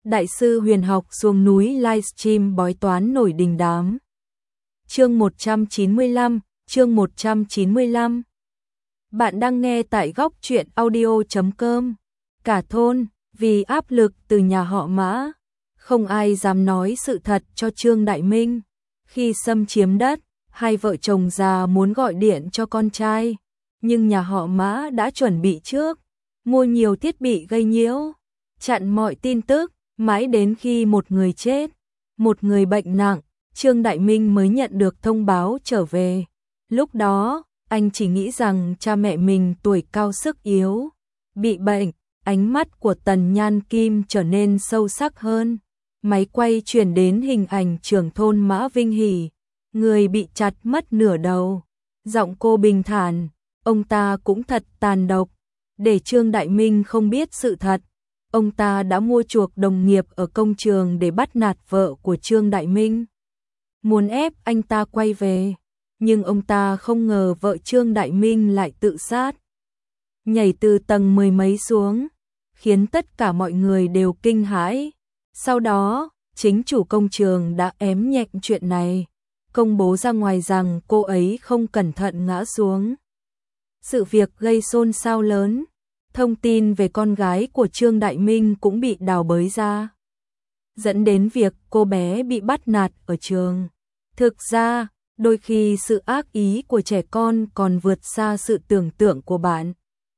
Đại sư huyền học xuống núi livestream bói toán nổi đình đám. Chương 195, chương 195. Bạn đang nghe tại góc truyện audio.com. Cả thôn, vì áp lực từ nhà họ Mã, không ai dám nói sự thật cho Trương Đại Minh. Khi xâm chiếm đất, hai vợ chồng già muốn gọi điện cho con trai, nhưng nhà họ Mã đã chuẩn bị trước, mua nhiều thiết bị gây nhiễu, chặn mọi tin tức, mãi đến khi một người chết, một người bệnh nặng, Trương Đại Minh mới nhận được thông báo trở về. Lúc đó, anh chỉ nghĩ rằng cha mẹ mình tuổi cao sức yếu, bị bệnh, ánh mắt của Tần Nhan Kim trở nên sâu sắc hơn. Máy quay chuyển đến hình ảnh trưởng thôn Mã Vinh Hỷ, người bị chặt mất nửa đầu. Giọng cô bình thản, ông ta cũng thật tàn độc. Để Trương Đại Minh không biết sự thật, ông ta đã mua chuộc đồng nghiệp ở công trường để bắt nạt vợ của Trương Đại Minh, muốn ép anh ta quay về. Nhưng ông ta không ngờ vợ Trương Đại Minh lại tự sát, nhảy từ tầng mười mấy xuống, khiến tất cả mọi người đều kinh hãi. Sau đó, chính chủ công trường đã ém nhẹm chuyện này, công bố ra ngoài rằng cô ấy không cẩn thận ngã xuống. Sự việc gây xôn xao lớn, thông tin về con gái của Trương Đại Minh cũng bị đào bới ra, dẫn đến việc cô bé bị bắt nạt ở trường. Thực ra, đôi khi sự ác ý của trẻ con còn vượt xa sự tưởng tượng của bạn.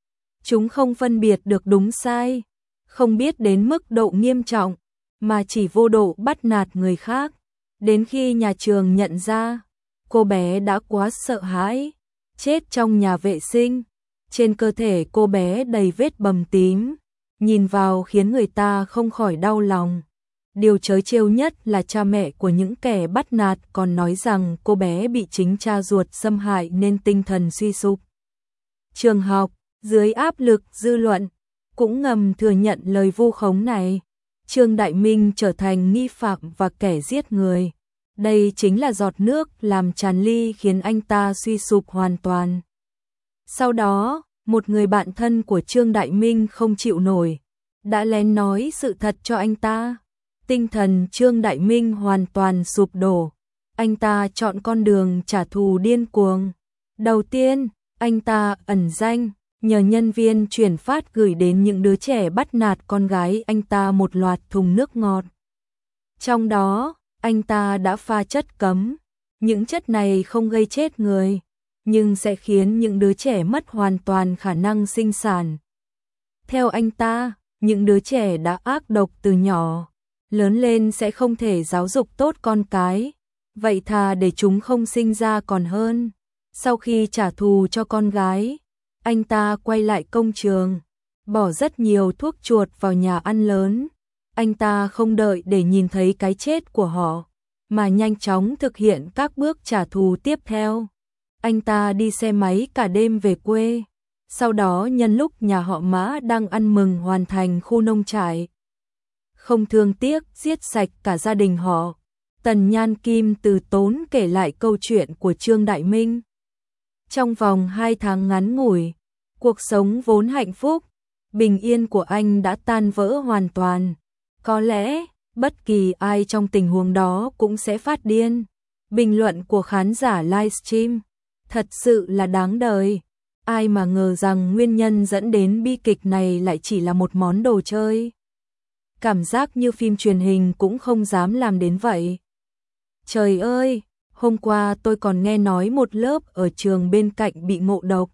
Chúng không phân biệt được đúng sai, không biết đến mức độ nghiêm trọng, mà chỉ vô độ bắt nạt người khác. Đến khi nhà trường nhận ra, cô bé đã quá sợ hãi, chết trong nhà vệ sinh. Trên cơ thể cô bé đầy vết bầm tím, nhìn vào khiến người ta không khỏi đau lòng. Điều trớ trêu nhất là cha mẹ của những kẻ bắt nạt còn nói rằng cô bé bị chính cha ruột xâm hại nên tinh thần suy sụp. Trường học, dưới áp lực dư luận, cũng ngầm thừa nhận lời vu khống này. Trương Đại Minh trở thành nghi phạm và kẻ giết người. Đây chính là giọt nước làm tràn ly khiến anh ta suy sụp hoàn toàn. Sau đó, một người bạn thân của Trương Đại Minh không chịu nổi, đã lén nói sự thật cho anh ta. Tinh thần Trương Đại Minh hoàn toàn sụp đổ. Anh ta chọn con đường trả thù điên cuồng. Đầu tiên, anh ta ẩn danh, nhờ nhân viên chuyển phát gửi đến những đứa trẻ bắt nạt con gái anh ta một loạt thùng nước ngọt. Trong đó, anh ta đã pha chất cấm. Những chất này không gây chết người, nhưng sẽ khiến những đứa trẻ mất hoàn toàn khả năng sinh sản. Theo anh ta, những đứa trẻ đã ác độc từ nhỏ, lớn lên sẽ không thể giáo dục tốt con cái, vậy thà để chúng không sinh ra còn hơn. Sau khi trả thù cho con gái, anh ta quay lại công trường, bỏ rất nhiều thuốc chuột vào nhà ăn lớn. Anh ta không đợi để nhìn thấy cái chết của họ, mà nhanh chóng thực hiện các bước trả thù tiếp theo. Anh ta đi xe máy cả đêm về quê, sau đó nhân lúc nhà họ Mã đang ăn mừng hoàn thành khu nông trại, không thương tiếc giết sạch cả gia đình họ. Tần Nhan Kim từ tốn kể lại câu chuyện của Trương Đại Minh. Trong vòng 2 tháng ngắn ngủi, cuộc sống vốn hạnh phúc, bình yên của anh đã tan vỡ hoàn toàn. Có lẽ, bất kỳ ai trong tình huống đó cũng sẽ phát điên. Bình luận của khán giả livestream thật sự là đáng đời. Ai mà ngờ rằng nguyên nhân dẫn đến bi kịch này lại chỉ là một món đồ chơi. Cảm giác như phim truyền hình cũng không dám làm đến vậy. Trời ơi, hôm qua tôi còn nghe nói một lớp ở trường bên cạnh bị ngộ độc.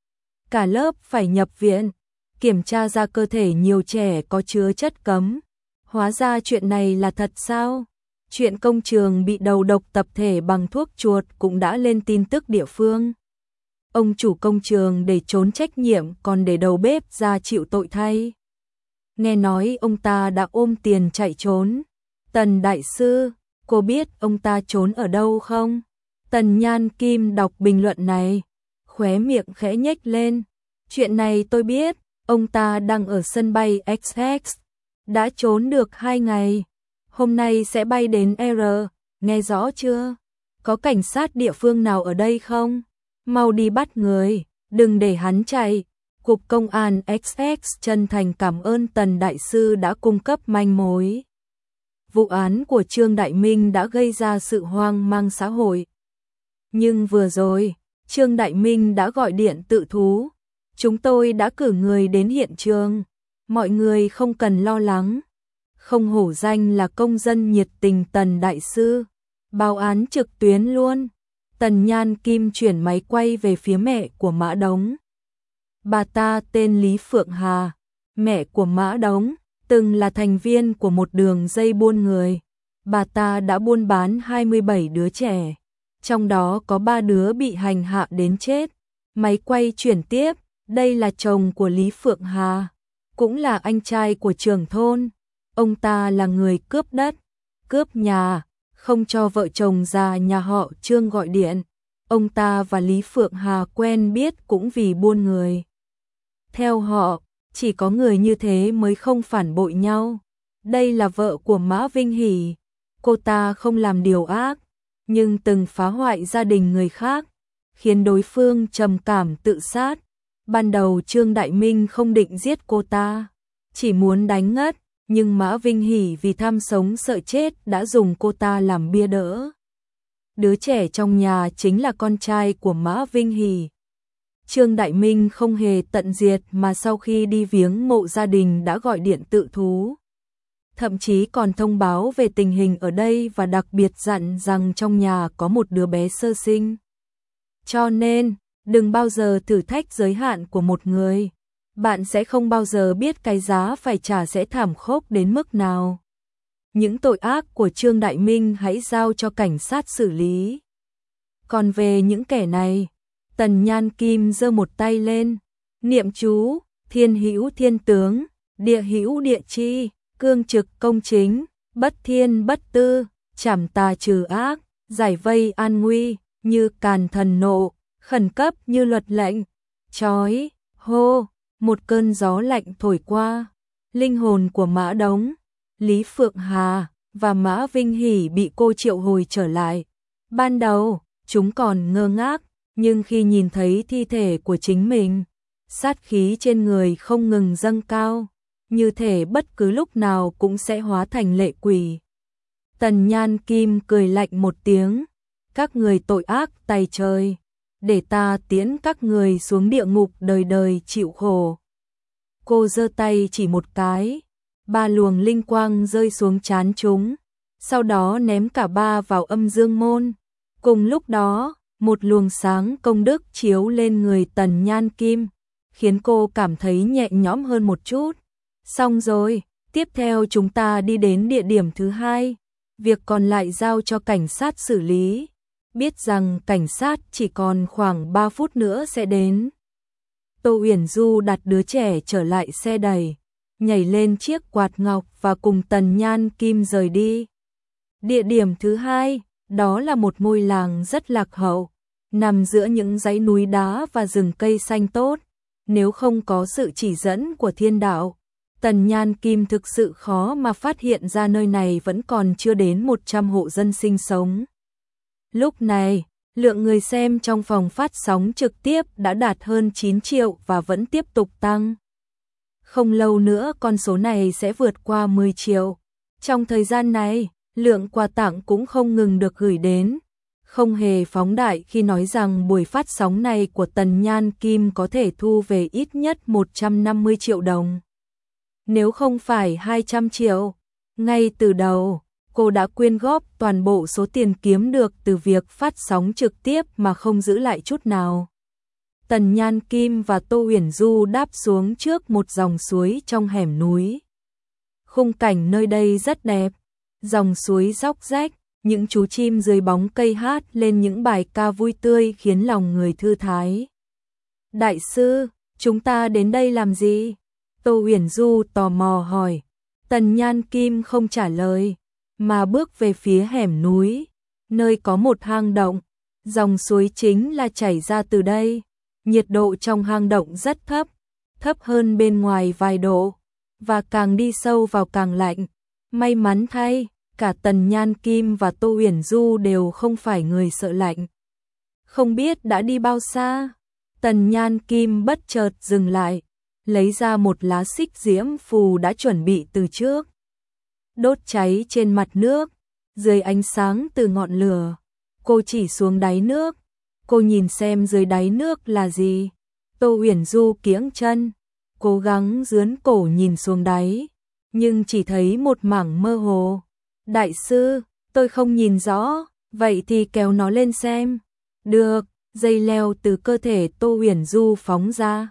Cả lớp phải nhập viện, kiểm tra ra cơ thể nhiều trẻ có chứa chất cấm. Hóa ra chuyện này là thật sao? Chuyện công trường bị đầu độc tập thể bằng thuốc chuột cũng đã lên tin tức địa phương. Ông chủ công trường để trốn trách nhiệm còn để đầu bếp ra chịu tội thay. Nghe nói ông ta đã ôm tiền chạy trốn. Tần đại sư, cô biết ông ta trốn ở đâu không? Tần Nhan Kim đọc bình luận này, khóe miệng khẽ nhếch lên. Chuyện này tôi biết, ông ta đang ở sân bay XX, đã trốn được 2 ngày. Hôm nay sẽ bay đến R, nghe rõ chưa? Có cảnh sát địa phương nào ở đây không? Mau đi bắt người, đừng để hắn chạy. Cục Công an XX chân thành cảm ơn Tần Đại Sư đã cung cấp manh mối. Vụ án của Trương Đại Minh đã gây ra sự hoang mang xã hội. Nhưng vừa rồi, Trương Đại Minh đã gọi điện tự thú. Chúng tôi đã cử người đến hiện trường. Mọi người không cần lo lắng. Không hổ danh là công dân nhiệt tình Tần Đại Sư. Báo án trực tuyến luôn. Tần Nhan Kim chuyển máy quay về phía mẹ của Mã Đống. Bà ta tên Lý Phượng Hà, mẹ của Mã Đống, từng là thành viên của một đường dây buôn người. Bà ta đã buôn bán 27 đứa trẻ, trong đó có 3 đứa bị hành hạ đến chết. Máy quay chuyển tiếp, đây là chồng của Lý Phượng Hà, cũng là anh trai của trưởng thôn. Ông ta là người cướp đất, cướp nhà, không cho vợ chồng già nhà họ Trương gọi điện. Ông ta và Lý Phượng Hà quen biết cũng vì buôn người. Theo họ, chỉ có người như thế mới không phản bội nhau. Đây là vợ của Mã Vinh Hỷ. Cô ta không làm điều ác, nhưng từng phá hoại gia đình người khác, khiến đối phương trầm cảm tự sát. Ban đầu Trương Đại Minh không định giết cô ta, chỉ muốn đánh ngất, nhưng Mã Vinh Hỷ vì tham sống sợ chết đã dùng cô ta làm bia đỡ. Đứa trẻ trong nhà chính là con trai của Mã Vinh Hỷ. Trương Đại Minh không hề tận diệt mà sau khi đi viếng mộ gia đình đã gọi điện tự thú. Thậm chí còn thông báo về tình hình ở đây và đặc biệt dặn rằng trong nhà có một đứa bé sơ sinh. Cho nên, đừng bao giờ thử thách giới hạn của một người. Bạn sẽ không bao giờ biết cái giá phải trả sẽ thảm khốc đến mức nào. Những tội ác của Trương Đại Minh hãy giao cho cảnh sát xử lý. Còn về những kẻ này, Tần Nhan Kim giơ một tay lên, niệm chú, thiên hữu thiên tướng, địa hữu địa chi, cương trực công chính, bất thiên bất tư, trảm tà trừ ác, giải vây an nguy, như càn thần nộ, khẩn cấp như luật lệnh. Chói, hô, một cơn gió lạnh thổi qua, linh hồn của Mã Đống, Lý Phượng Hà và Mã Vinh Hỷ bị cô triệu hồi trở lại. Ban đầu, chúng còn ngơ ngác, nhưng khi nhìn thấy thi thể của chính mình, sát khí trên người không ngừng dâng cao, như thể bất cứ lúc nào cũng sẽ hóa thành lệ quỷ. Tần Nhan Kim cười lạnh một tiếng, các người tội ác tày trời, để ta tiễn các người xuống địa ngục đời đời chịu khổ. Cô giơ tay chỉ một cái, 3 luồng linh quang rơi xuống trán chúng, sau đó ném cả 3 vào âm dương môn. Cùng lúc đó, một luồng sáng công đức chiếu lên người Tần Nhan Kim, khiến cô cảm thấy nhẹ nhõm hơn một chút. Xong rồi, tiếp theo chúng ta đi đến địa điểm thứ 2, việc còn lại giao cho cảnh sát xử lý. Biết rằng cảnh sát chỉ còn khoảng 3 phút nữa sẽ đến. Tô Uyển Du đặt đứa trẻ trở lại xe đẩy, nhảy lên chiếc quạt ngọc và cùng Tần Nhan Kim rời đi. Địa điểm thứ 2, đó là một ngôi làng rất lạc hậu, nằm giữa những dãy núi đá và rừng cây xanh tốt. Nếu không có sự chỉ dẫn của thiên đạo, Tần Nhan Kim thực sự khó mà phát hiện ra nơi này vẫn còn chưa đến 100 hộ dân sinh sống. Lúc này, lượng người xem trong phòng phát sóng trực tiếp đã đạt hơn 9 triệu và vẫn tiếp tục tăng. Không lâu nữa con số này sẽ vượt qua 10 triệu. Trong thời gian này, lượng quà tặng cũng không ngừng được gửi đến. Không hề phóng đại khi nói rằng buổi phát sóng này của Tần Nhan Kim có thể thu về ít nhất 150 triệu đồng. Nếu không phải 200 triệu, ngay từ đầu, cô đã quyên góp toàn bộ số tiền kiếm được từ việc phát sóng trực tiếp mà không giữ lại chút nào. Tần Nhan Kim và Tô Uyển Du đáp xuống trước một dòng suối trong hẻm núi. Khung cảnh nơi đây rất đẹp, dòng suối róc rách, những chú chim dưới bóng cây hát lên những bài ca vui tươi khiến lòng người thư thái. Đại sư, chúng ta đến đây làm gì? Tô Uyển Du tò mò hỏi. Tần Nhan Kim không trả lời, mà bước về phía hẻm núi, nơi có một hang động. Dòng suối chính là chảy ra từ đây. Nhiệt độ trong hang động rất thấp, thấp hơn bên ngoài vài độ, và càng đi sâu vào càng lạnh. May mắn thay, cả Tần Nhan Kim và Tô Uyển Du đều không phải người sợ lạnh. Không biết đã đi bao xa, Tần Nhan Kim bất chợt dừng lại, lấy ra một lá xích diễm phù đã chuẩn bị từ trước. Đốt cháy trên mặt nước, dưới ánh sáng từ ngọn lửa, cô chỉ xuống đáy nước. Cô nhìn xem dưới đáy nước là gì. Tô Huyền Du kiễng chân, cố gắng dướn cổ nhìn xuống đáy, nhưng chỉ thấy một mảng mơ hồ. Đại sư, tôi không nhìn rõ, vậy thì kéo nó lên xem. Được, dây leo từ cơ thể Tô Huyền Du phóng ra.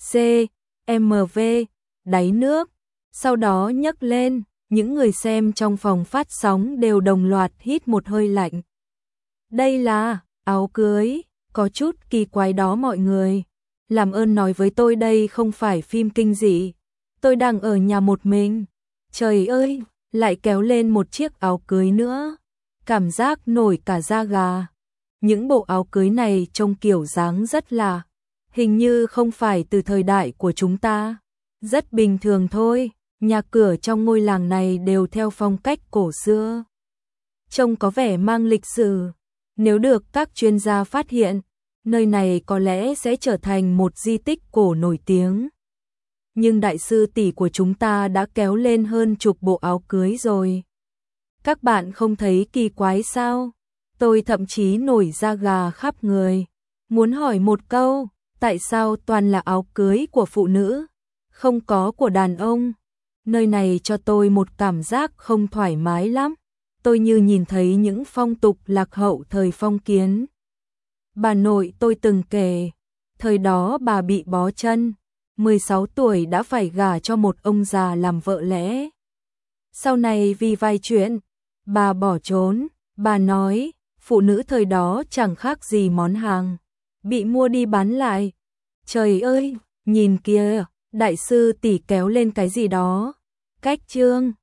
CMV, đáy nước, sau đó nhấc lên, những người xem trong phòng phát sóng đều đồng loạt hít một hơi lạnh. Đây là áo cưới, có chút kỳ quái đó mọi người. Làm ơn nói với tôi đây không phải phim kinh dị. Tôi đang ở nhà một mình. Trời ơi, lại kéo lên một chiếc áo cưới nữa. Cảm giác nổi cả da gà. Những bộ áo cưới này trông kiểu dáng rất là, hình như không phải từ thời đại của chúng ta. Rất bình thường thôi, nhà cửa trong ngôi làng này đều theo phong cách cổ xưa. Trông có vẻ mang lịch sử. Nếu được các chuyên gia phát hiện, nơi này có lẽ sẽ trở thành một di tích cổ nổi tiếng. Nhưng đại sư tỷ của chúng ta đã kéo lên hơn chục bộ áo cưới rồi. Các bạn không thấy kỳ quái sao? Tôi thậm chí nổi da gà khắp người. Muốn hỏi một câu, tại sao toàn là áo cưới của phụ nữ, không có của đàn ông? Nơi này cho tôi một cảm giác không thoải mái lắm. Tôi như nhìn thấy những phong tục lạc hậu thời phong kiến. Bà nội tôi từng kể, thời đó bà bị bó chân, 16 tuổi đã phải gả cho một ông già làm vợ lẽ. Sau này vì vài chuyện, bà bỏ trốn. Bà nói, phụ nữ thời đó chẳng khác gì món hàng, bị mua đi bán lại. Trời ơi, nhìn kìa, đại sư tỷ kéo lên cái gì đó. Cách chương